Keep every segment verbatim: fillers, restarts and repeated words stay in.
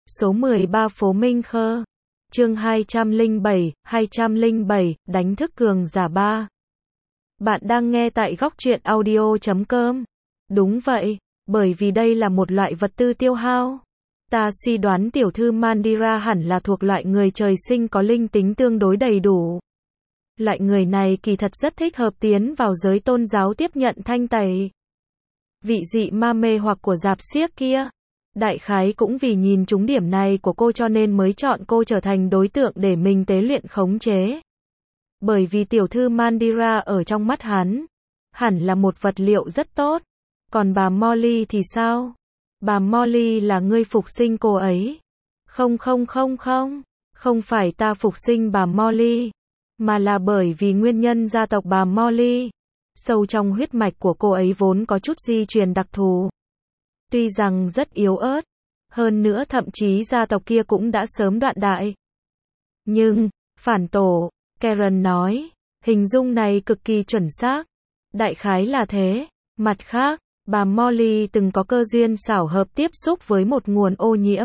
Số mười ba phố Minh Khơ. Chương hai trăm lẻ bảy, hai trăm lẻ bảy, đánh thức cường giả ba. Bạn đang nghe tại góc truyện audio chấm com. Đúng vậy, bởi vì đây là một loại vật tư tiêu hao. Ta suy đoán tiểu thư Mandira hẳn là thuộc loại người trời sinh có linh tính tương đối đầy đủ. Loại người này kỳ thật rất thích hợp tiến vào giới tôn giáo tiếp nhận thanh tẩy. Vị dị ma mê hoặc của rạp xiếc kia. Đại khái cũng vì nhìn trúng điểm này của cô cho nên mới chọn cô trở thành đối tượng để mình tế luyện khống chế. Bởi vì tiểu thư Mandira ở trong mắt hắn, hẳn là một vật liệu rất tốt. Còn bà Molly thì sao? Bà Molly là ngươi phục sinh cô ấy. Không không không không, không phải ta phục sinh bà Molly, mà là bởi vì nguyên nhân gia tộc bà Molly. Sâu trong huyết mạch của cô ấy vốn có chút di truyền đặc thù. Tuy rằng rất yếu ớt, hơn nữa thậm chí gia tộc kia cũng đã sớm đoạn đại. Nhưng, phản tổ, Karen nói, hình dung này cực kỳ chuẩn xác. Đại khái là thế. Mặt khác, bà Molly từng có cơ duyên xảo hợp tiếp xúc với một nguồn ô nhiễm,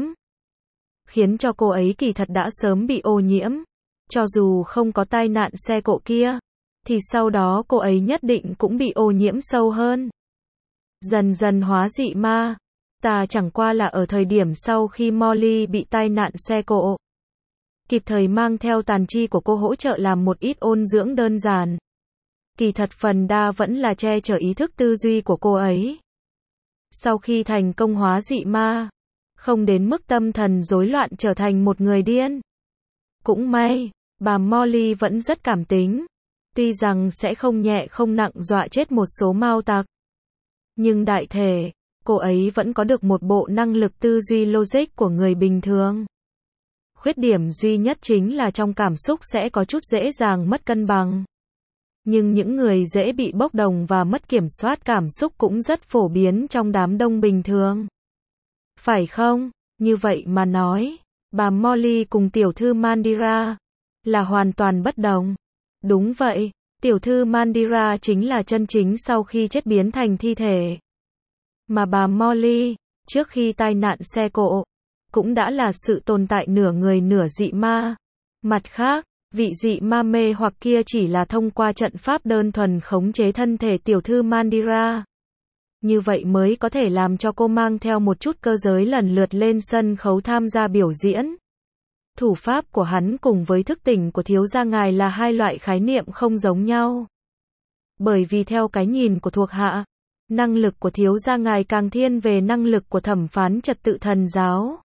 khiến cho cô ấy kỳ thật đã sớm bị ô nhiễm. Cho dù không có tai nạn xe cộ kia, thì sau đó cô ấy nhất định cũng bị ô nhiễm sâu hơn. Dần dần hóa dị ma. Ta chẳng qua là ở thời điểm sau khi Molly bị tai nạn xe cộ, kịp thời mang theo tàn chi của cô hỗ trợ làm một ít ôn dưỡng đơn giản. Kỳ thật phần đa vẫn là che chở ý thức tư duy của cô ấy. Sau khi thành công hóa dị ma, không đến mức tâm thần rối loạn trở thành một người điên. Cũng may, bà Molly vẫn rất cảm tính. Tuy rằng sẽ không nhẹ không nặng dọa chết một số mao tặc, nhưng đại thể, cô ấy vẫn có được một bộ năng lực tư duy logic của người bình thường. Khuyết điểm duy nhất chính là trong cảm xúc sẽ có chút dễ dàng mất cân bằng. Nhưng những người dễ bị bốc đồng và mất kiểm soát cảm xúc cũng rất phổ biến trong đám đông bình thường. Phải không? Như vậy mà nói, bà Molly cùng tiểu thư Mandira là hoàn toàn bất đồng. Đúng vậy, tiểu thư Mandira chính là chân chính sau khi chết biến thành thi thể. Mà bà Molly, trước khi tai nạn xe cộ, cũng đã là sự tồn tại nửa người nửa dị ma. Mặt khác, vị dị ma mê hoặc kia chỉ là thông qua trận pháp đơn thuần khống chế thân thể tiểu thư Mandira. Như vậy mới có thể làm cho cô mang theo một chút cơ giới lần lượt lên sân khấu tham gia biểu diễn. Thủ pháp của hắn cùng với thức tỉnh của thiếu gia ngài là hai loại khái niệm không giống nhau. Bởi vì theo cái nhìn của thuộc hạ, năng lực của thiếu gia ngài càng thiên về năng lực của thẩm phán trật tự thần giáo.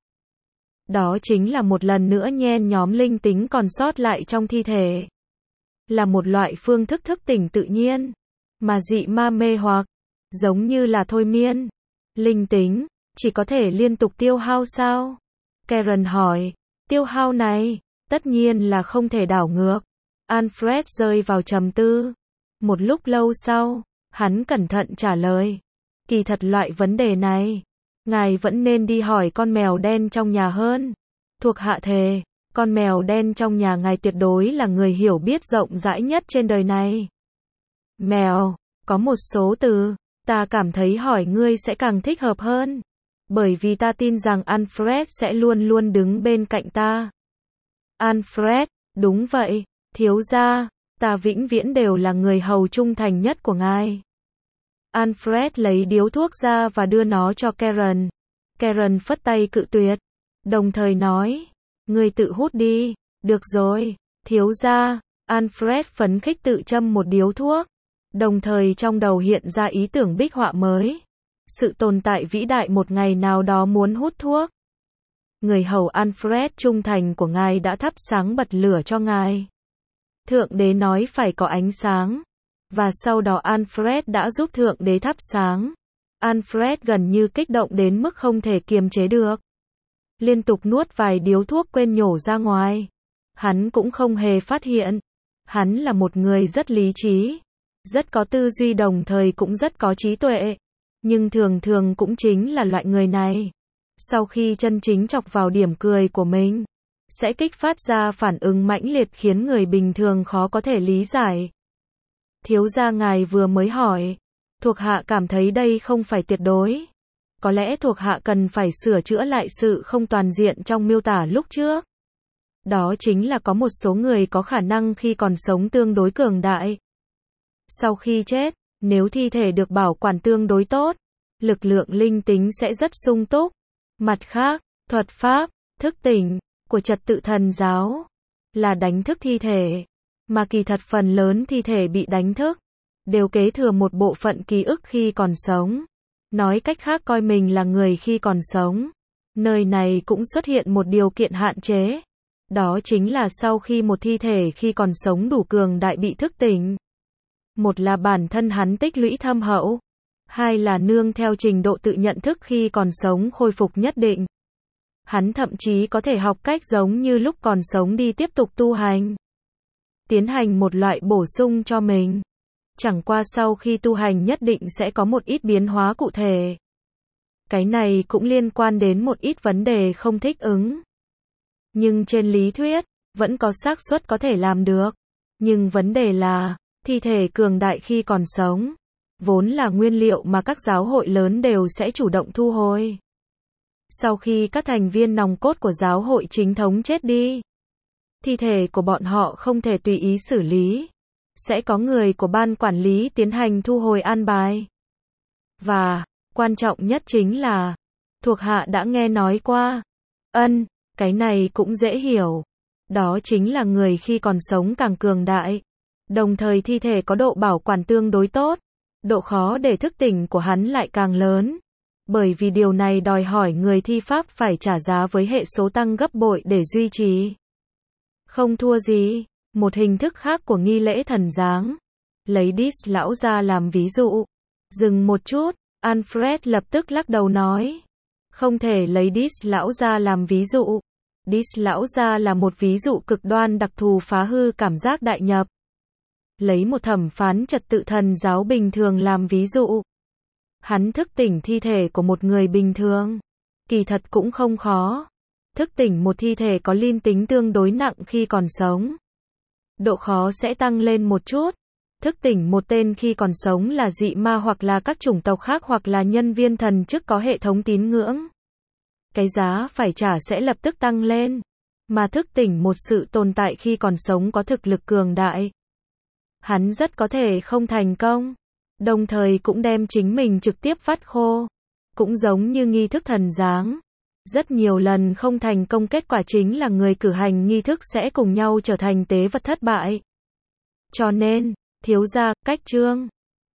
Đó chính là một lần nữa nhen nhóm linh tính còn sót lại trong thi thể. Là một loại phương thức thức tỉnh tự nhiên. Mà dị ma mê hoặc, giống như là thôi miên. Linh tính, chỉ có thể liên tục tiêu hao sao? Karen hỏi, tiêu hao này, tất nhiên là không thể đảo ngược. Alfred rơi vào trầm tư. Một lúc lâu sau, hắn cẩn thận trả lời. Kỳ thật loại vấn đề này, ngài vẫn nên đi hỏi con mèo đen trong nhà hơn. Thuộc hạ thề, con mèo đen trong nhà ngài tuyệt đối là người hiểu biết rộng rãi nhất trên đời này. Mèo, có một số từ, ta cảm thấy hỏi ngươi sẽ càng thích hợp hơn. Bởi vì ta tin rằng Alfred sẽ luôn luôn đứng bên cạnh ta. Alfred, đúng vậy, thiếu gia, ta vĩnh viễn đều là người hầu trung thành nhất của ngài. Alfred lấy điếu thuốc ra và đưa nó cho Karen. Karen phất tay cự tuyệt, đồng thời nói, ngươi tự hút đi. Được rồi, thiếu gia. Alfred phấn khích tự châm một điếu thuốc, đồng thời trong đầu hiện ra ý tưởng bích họa mới. Sự tồn tại vĩ đại một ngày nào đó muốn hút thuốc. Người hầu Alfred trung thành của ngài đã thắp sáng bật lửa cho ngài. Thượng đế nói phải có ánh sáng. Và sau đó Alfred đã giúp thượng đế thắp sáng. Alfred gần như kích động đến mức không thể kiềm chế được. Liên tục nuốt vài điếu thuốc quên nhổ ra ngoài. Hắn cũng không hề phát hiện. Hắn là một người rất lý trí, rất có tư duy đồng thời cũng rất có trí tuệ. Nhưng thường thường cũng chính là loại người này. Sau khi chân chính chọc vào điểm cười của mình, sẽ kích phát ra phản ứng mãnh liệt khiến người bình thường khó có thể lý giải. Thiếu gia ngài vừa mới hỏi, thuộc hạ cảm thấy đây không phải tuyệt đối. có lẽ thuộc hạ cần phải sửa chữa lại sự không toàn diện trong miêu tả lúc trước. Đó chính là có một số người có khả năng khi còn sống tương đối cường đại. Sau khi chết, nếu thi thể được bảo quản tương đối tốt, lực lượng linh tính sẽ rất sung túc. Mặt khác, thuật pháp, thức tỉnh, của trật tự thần giáo, là đánh thức thi thể, mà kỳ thật phần lớn thi thể bị đánh thức, đều kế thừa một bộ phận ký ức khi còn sống. Nói cách khác coi mình là người khi còn sống. Nơi này cũng xuất hiện một điều kiện hạn chế. Đó chính là sau khi một thi thể khi còn sống đủ cường đại bị thức tỉnh. Một là bản thân hắn tích lũy thâm hậu. Hai là nương theo trình độ tự nhận thức khi còn sống khôi phục nhất định. Hắn thậm chí có thể học cách giống như lúc còn sống đi tiếp tục tu hành. Tiến hành một loại bổ sung cho mình. Chẳng qua sau khi tu hành nhất định sẽ có một ít biến hóa cụ thể. Cái này cũng liên quan đến một ít vấn đề không thích ứng. Nhưng trên lý thuyết, vẫn có xác suất có thể làm được. Nhưng vấn đề là, thi thể cường đại khi còn sống, vốn là nguyên liệu mà các giáo hội lớn đều sẽ chủ động thu hồi. Sau khi các thành viên nòng cốt của giáo hội chính thống chết đi, thi thể của bọn họ không thể tùy ý xử lý. Sẽ có người của ban quản lý tiến hành thu hồi an bài. Và, quan trọng nhất chính là, thuộc hạ đã nghe nói qua. Ân, cái này cũng dễ hiểu. Đó chính là người khi còn sống càng cường đại. Đồng thời thi thể có độ bảo quản tương đối tốt. Độ khó để thức tỉnh của hắn lại càng lớn. Bởi vì điều này đòi hỏi người thi pháp phải trả giá với hệ số tăng gấp bội để duy trì. Không thua gì. Một hình thức khác của nghi lễ thần giáng. Lấy Dis lão ra làm ví dụ. Dừng một chút, Alfred lập tức lắc đầu nói. Không thể lấy Dis lão ra làm ví dụ. Dis lão ra là một ví dụ cực đoan đặc thù phá hư cảm giác đại nhập. Lấy một thẩm phán trật tự thần giáo bình thường làm ví dụ. Hắn thức tỉnh thi thể của một người bình thường. Kỳ thật cũng không khó. Thức tỉnh một thi thể có linh tính tương đối nặng khi còn sống. Độ khó sẽ tăng lên một chút. Thức tỉnh một tên khi còn sống là dị ma hoặc là các chủng tộc khác hoặc là nhân viên thần chức có hệ thống tín ngưỡng. Cái giá phải trả sẽ lập tức tăng lên. Mà thức tỉnh một sự tồn tại khi còn sống có thực lực cường đại. Hắn rất có thể không thành công. Đồng thời cũng đem chính mình trực tiếp vắt khô. Cũng giống như nghi thức thần giáng. Rất nhiều lần không thành công kết quả chính là người cử hành nghi thức sẽ cùng nhau trở thành tế vật thất bại. Cho nên, thiếu gia, cách chương